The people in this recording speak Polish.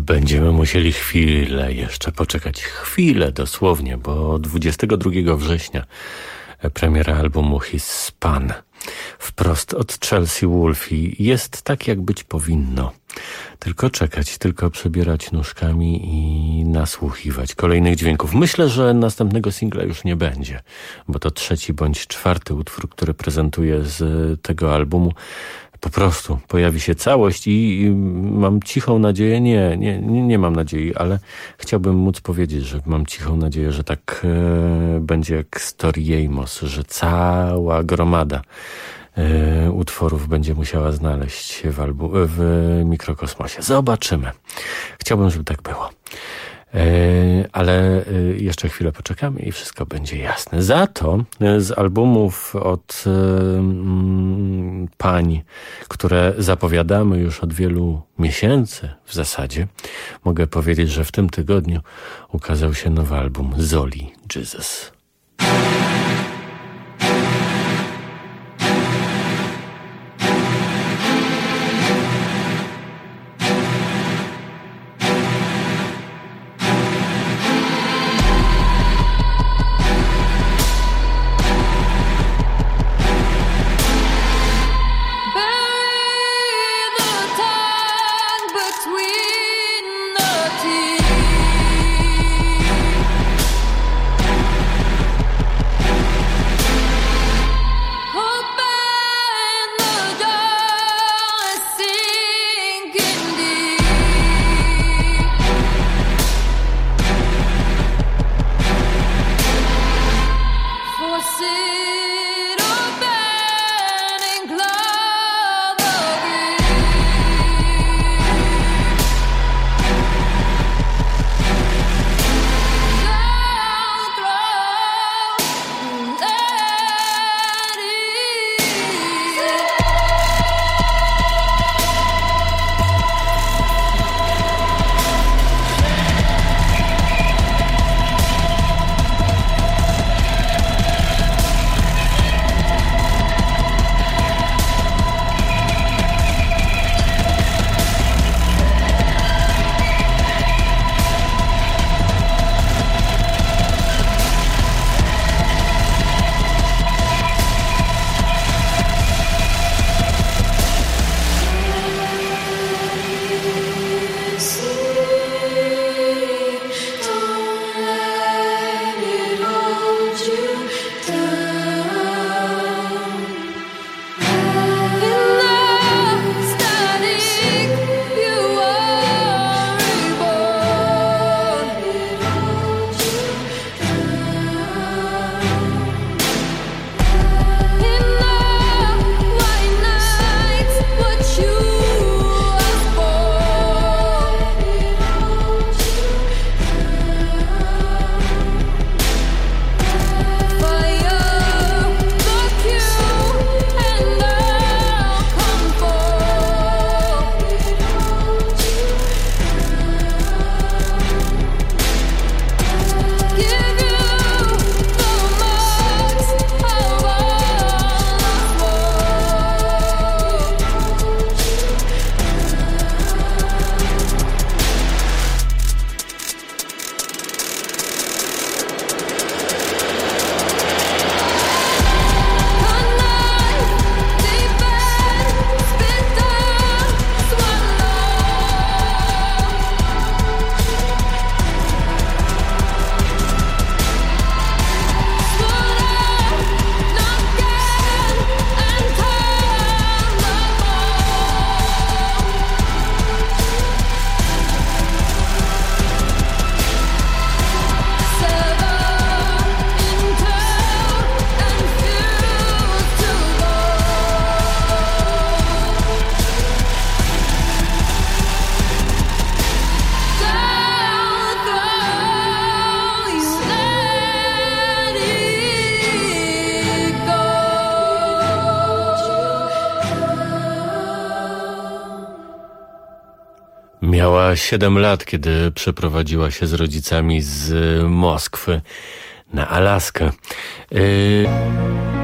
Będziemy musieli chwilę jeszcze poczekać. Chwilę dosłownie, bo 22 września premiera albumu His Span. Wprost od Chelsea Wolfe. Jest tak, jak być powinno. Tylko czekać, tylko przebierać nóżkami i nasłuchiwać kolejnych dźwięków. Myślę, że następnego singla już nie będzie, bo to 3. bądź 4. utwór, który prezentuję z tego albumu. Po prostu pojawi się całość i mam cichą nadzieję, nie mam nadziei, ale chciałbym móc powiedzieć, że mam cichą nadzieję, że tak będzie jak Story Amos, że cała gromada utworów będzie musiała znaleźć się w mikrokosmosie. Zobaczymy. Chciałbym, żeby tak było. Ale jeszcze chwilę poczekamy i wszystko będzie jasne. Za to z albumów od pań, które zapowiadamy już od wielu miesięcy w zasadzie, mogę powiedzieć, że w tym tygodniu ukazał się nowy album Zoli Jesus. Miała 7 lat, kiedy przeprowadziła się z rodzicami z Moskwy na Alaskę.